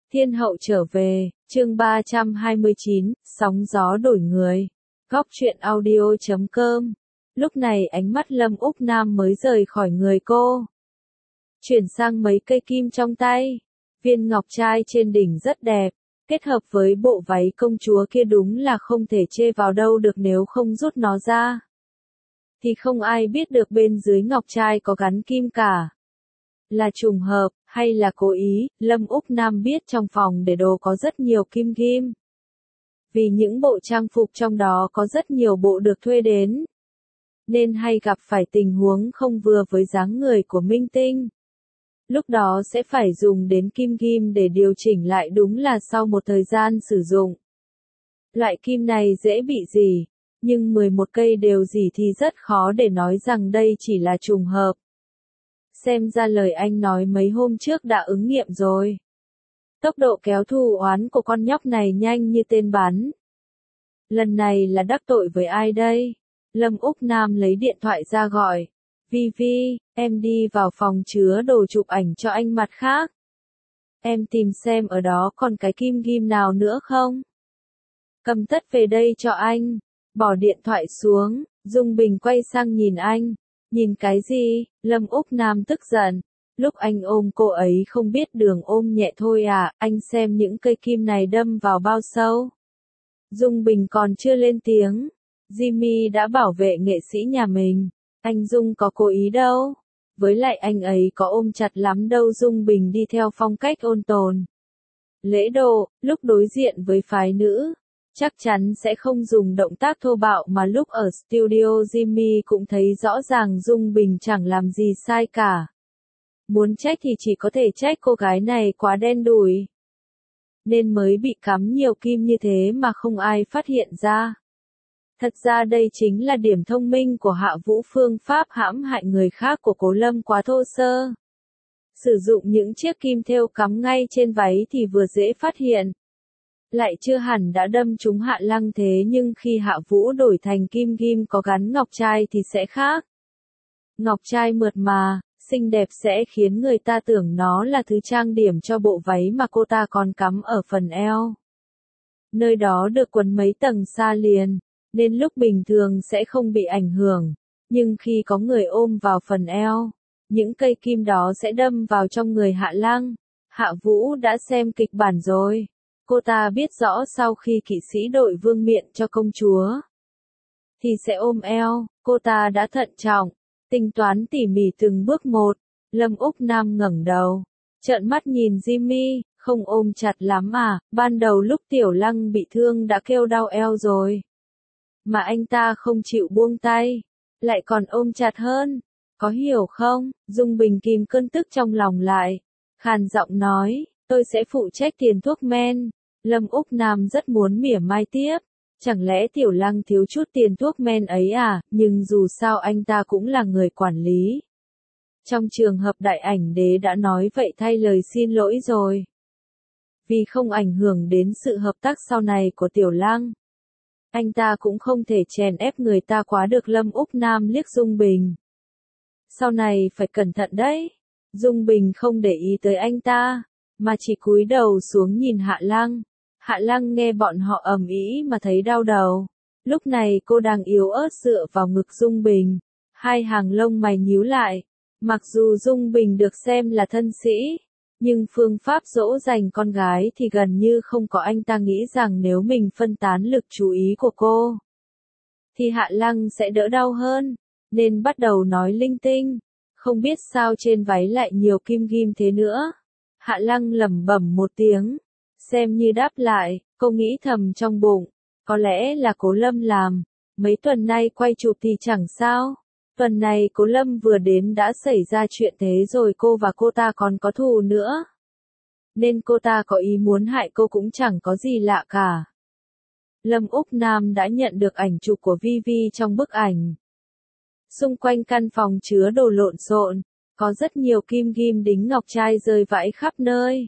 Thiên hậu trở về, chương 329, sóng gió đổi người. Góc truyện audio.com. Lúc này ánh mắt Lâm Úc Nam mới rời khỏi người cô. Chuyển sang mấy cây kim trong tay. Viên ngọc trai trên đỉnh rất đẹp, kết hợp với bộ váy công chúa kia đúng là không thể chê vào đâu được nếu không rút nó ra. Thì không ai biết được bên dưới ngọc trai có gắn kim cả. Là trùng hợp, hay là cố ý, Lâm Úc Nam biết trong phòng để đồ có rất nhiều kim ghim. Vì những bộ trang phục trong đó có rất nhiều bộ được thuê đến. Nên hay gặp phải tình huống không vừa với dáng người của minh tinh. Lúc đó sẽ phải dùng đến kim ghim để điều chỉnh lại đúng là sau một thời gian sử dụng. Loại kim này dễ bị rỉ, nhưng 11 cây đều rỉ thì rất khó để nói rằng đây chỉ là trùng hợp. Xem ra lời anh nói mấy hôm trước đã ứng nghiệm rồi. Tốc độ kéo thù oán của con nhóc này nhanh như tên bắn. Lần này là đắc tội với ai đây? Lâm Úc Nam lấy điện thoại ra gọi. Vi, em đi vào phòng chứa đồ chụp ảnh cho anh mặt khác. Em tìm xem ở đó còn cái kim ghim nào nữa không? Cầm tất về đây cho anh. Bỏ điện thoại xuống, Dung Bình quay sang nhìn anh. Nhìn cái gì? Lâm Úc Nam tức giận. Lúc anh ôm cô ấy không biết đường ôm nhẹ thôi à, anh xem những cây kim này đâm vào bao sâu. Dung Bình còn chưa lên tiếng. Jimmy đã bảo vệ nghệ sĩ nhà mình. Anh Dung có cố ý đâu. Với lại anh ấy có ôm chặt lắm đâu. Dung Bình đi theo phong cách ôn tồn. Lễ độ, lúc đối diện với phái nữ. Chắc chắn sẽ không dùng động tác thô bạo mà lúc ở studio Jimmy cũng thấy rõ ràng Dung Bình chẳng làm gì sai cả. Muốn trách thì chỉ có thể trách cô gái này quá đen đủi. Nên mới bị cắm nhiều kim như thế mà không ai phát hiện ra. Thật ra đây chính là điểm thông minh của Hạ Vũ phương pháp hãm hại người khác của Cố Lâm quá thô sơ. Sử dụng những chiếc kim thêu cắm ngay trên váy thì vừa dễ phát hiện. Lại chưa hẳn đã đâm trúng Hạ Lăng thế nhưng khi Hạ Vũ đổi thành kim ghim có gắn ngọc trai thì sẽ khác. Ngọc trai mượt mà, xinh đẹp sẽ khiến người ta tưởng nó là thứ trang điểm cho bộ váy mà cô ta còn cắm ở phần eo. Nơi đó được quấn mấy tầng sa liền, nên lúc bình thường sẽ không bị ảnh hưởng, nhưng khi có người ôm vào phần eo, những cây kim đó sẽ đâm vào trong người Hạ Lăng. Hạ Vũ đã xem kịch bản rồi. Cô ta biết rõ sau khi kỵ sĩ đội vương miện cho công chúa thì sẽ ôm eo, cô ta đã thận trọng, tính toán tỉ mỉ từng bước một. Lâm Úc Nam ngẩng đầu, trợn mắt nhìn Jimmy, không ôm chặt lắm à, ban đầu lúc Tiểu Lăng bị thương đã kêu đau eo rồi. Mà anh ta không chịu buông tay, lại còn ôm chặt hơn, có hiểu không? Dung Bình kìm cơn tức trong lòng lại, khàn giọng nói, tôi sẽ phụ trách tiền thuốc men. Lâm Úc Nam rất muốn mỉa mai tiếp, chẳng lẽ Tiểu Lăng thiếu chút tiền thuốc men ấy à, nhưng dù sao anh ta cũng là người quản lý. Trong trường hợp đại ảnh đế đã nói vậy thay lời xin lỗi rồi. Vì không ảnh hưởng đến sự hợp tác sau này của Tiểu Lăng. Anh ta cũng không thể chèn ép người ta quá được. Lâm Úc Nam liếc Dung Bình. Sau này phải cẩn thận đấy. Dung Bình không để ý tới anh ta, mà chỉ cúi đầu xuống nhìn Hạ Lăng. Hạ Lăng nghe bọn họ ầm ĩ mà thấy đau đầu. Lúc này cô đang yếu ớt dựa vào ngực Dung Bình. Hai hàng lông mày nhíu lại. Mặc dù Dung Bình được xem là thân sĩ, nhưng phương pháp dỗ dành con gái thì gần như không có. Anh ta nghĩ rằng nếu mình phân tán lực chú ý của cô, thì Hạ Lăng sẽ đỡ đau hơn, nên bắt đầu nói linh tinh. Không biết sao trên váy lại nhiều kim ghim thế nữa. Hạ Lăng lẩm bẩm một tiếng, xem như đáp lại, cô nghĩ thầm trong bụng, có lẽ là Cố Lâm làm, mấy tuần nay quay chụp thì chẳng sao. Tuần này Cố Lâm vừa đến đã xảy ra chuyện thế rồi cô và cô ta còn có thù nữa. Nên cô ta có ý muốn hại cô cũng chẳng có gì lạ cả. Lâm Úc Nam đã nhận được ảnh chụp của Vi trong bức ảnh. Xung quanh căn phòng chứa đồ lộn xộn, có rất nhiều kim ghim đính ngọc trai rơi vãi khắp nơi.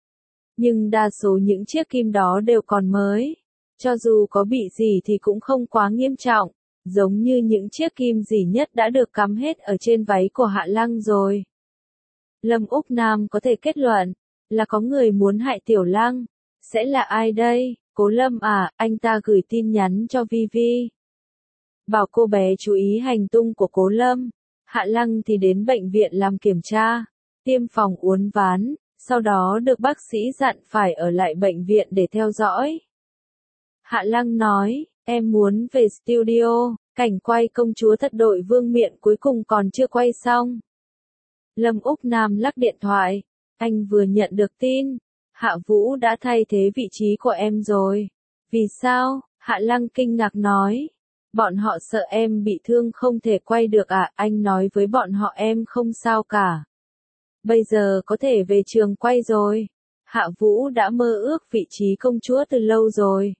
Nhưng đa số những chiếc kim đó đều còn mới. Cho dù có bị gì thì cũng không quá nghiêm trọng. Giống như những chiếc kim rỉ nhất đã được cắm hết ở trên váy của Hạ Lăng rồi. Lâm Úc Nam có thể kết luận, Là có người muốn hại Tiểu Lăng. Sẽ là ai đây? Cố Lâm à, anh ta gửi tin nhắn cho Vi Vi. Bảo cô bé chú ý hành tung của Cố Lâm. Hạ Lăng thì đến bệnh viện làm kiểm tra, tiêm phòng uốn ván, sau đó được bác sĩ dặn phải ở lại bệnh viện để theo dõi. Hạ Lăng nói, em muốn về studio, cảnh quay công chúa thật đội vương miện cuối cùng còn chưa quay xong. Lâm Úc Nam lắc điện thoại, anh vừa nhận được tin, Hạ Vũ đã thay thế vị trí của em rồi. Vì sao? Hạ Lăng kinh ngạc nói. Bọn họ sợ em bị thương không thể quay được à, anh nói với bọn họ em không sao cả. Bây giờ có thể về trường quay rồi. Hạ Vũ đã mơ ước vị trí công chúa từ lâu rồi.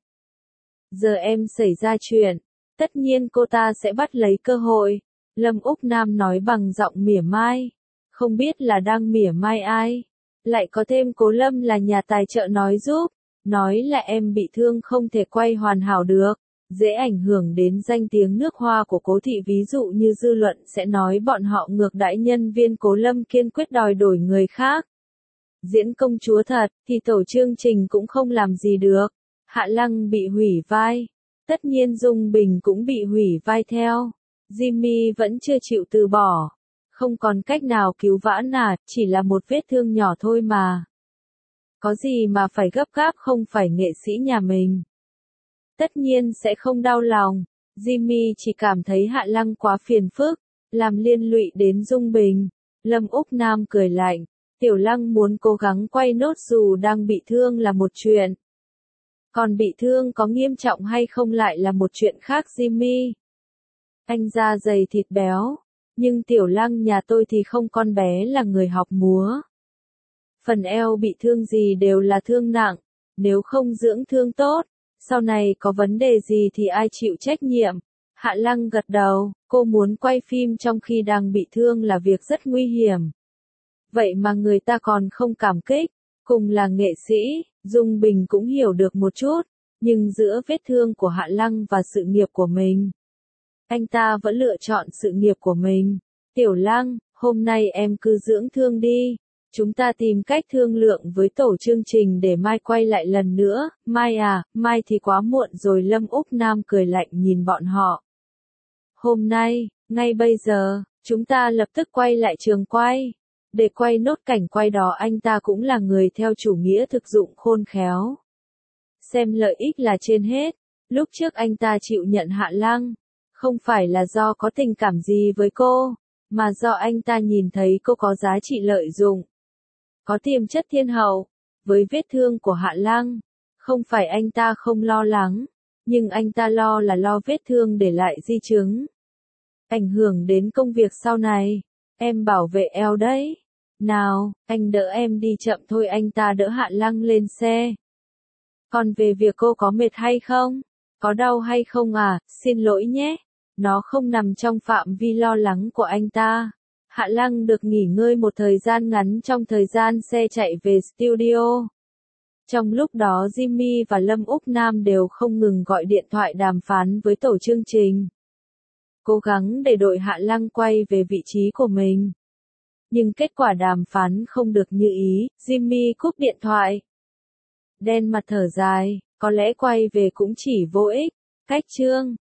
Giờ em xảy ra chuyện, tất nhiên cô ta sẽ bắt lấy cơ hội. Lâm Úc Nam nói bằng giọng mỉa mai. Không biết là đang mỉa mai ai. Lại có thêm Cố Lâm là nhà tài trợ nói giúp. Nói là em bị thương không thể quay hoàn hảo được. Dễ ảnh hưởng đến danh tiếng nước Hoa của Cố thị, ví dụ như dư luận sẽ nói bọn họ ngược đãi nhân viên Cố Lâm, kiên quyết đòi đổi người khác. Diễn công chúa thật, thì tổ chương trình cũng không làm gì được. Hạ Lăng bị hủy vai. Tất nhiên Dung Bình cũng bị hủy vai theo. Jimmy vẫn chưa chịu từ bỏ. Không còn cách nào cứu vãn à, chỉ là một vết thương nhỏ thôi mà. Có gì mà phải gấp gáp, không phải nghệ sĩ nhà mình. Tất nhiên sẽ không đau lòng. Jimmy chỉ cảm thấy Hạ Lăng quá phiền phức, làm liên lụy đến Dung Bình. Lâm Úc Nam cười lạnh. Tiểu Lăng muốn cố gắng quay nốt dù đang bị thương là một chuyện. Còn bị thương có nghiêm trọng hay không lại là một chuyện khác Jimmy. Anh da dày thịt béo. Nhưng Tiểu Lăng nhà tôi thì không, con bé là người học múa. Phần eo bị thương gì đều là thương nặng. Nếu không dưỡng thương tốt, sau này có vấn đề gì thì ai chịu trách nhiệm? Hạ Lăng gật đầu, cô muốn quay phim trong khi đang bị thương là việc rất nguy hiểm. Vậy mà người ta còn không cảm kích, cùng là nghệ sĩ, Dung Bình cũng hiểu được một chút, nhưng giữa vết thương của Hạ Lăng và sự nghiệp của mình, anh ta vẫn lựa chọn sự nghiệp của mình. Tiểu Lăng, hôm nay em cứ dưỡng thương đi. Chúng ta tìm cách thương lượng với tổ chương trình để mai quay lại lần nữa. Mai à, mai thì quá muộn rồi. Lâm Úc Nam cười lạnh nhìn bọn họ. Hôm nay, ngay bây giờ, chúng ta lập tức quay lại trường quay. Để quay nốt cảnh quay đó anh ta cũng là người theo chủ nghĩa thực dụng khôn khéo. Xem lợi ích là trên hết. Lúc trước anh ta chịu nhận Hạ Lăng, không phải là do có tình cảm gì với cô, mà do anh ta nhìn thấy cô có giá trị lợi dụng, có tiềm chất thiên hậu. Với vết thương của Hạ Lăng, không phải anh ta không lo lắng, nhưng anh ta lo vết thương để lại di chứng, ảnh hưởng đến công việc sau này. Em bảo vệ eo đấy. Nào, anh đỡ em đi chậm thôi. Anh ta đỡ Hạ Lăng lên xe. Còn về việc cô có mệt hay không? Có đau hay không à? Xin lỗi nhé. Nó không nằm trong phạm vi lo lắng của anh ta. Hạ Lăng được nghỉ ngơi một thời gian ngắn trong thời gian xe chạy về studio. Trong lúc đó Jimmy và Lâm Úc Nam đều không ngừng gọi điện thoại đàm phán với tổ chương trình. Cố gắng để đội Hạ Lăng quay về vị trí của mình. Nhưng kết quả đàm phán không được như ý, Jimmy cúp điện thoại. Đen mặt thở dài, có lẽ quay về cũng chỉ vô ích. Cách chương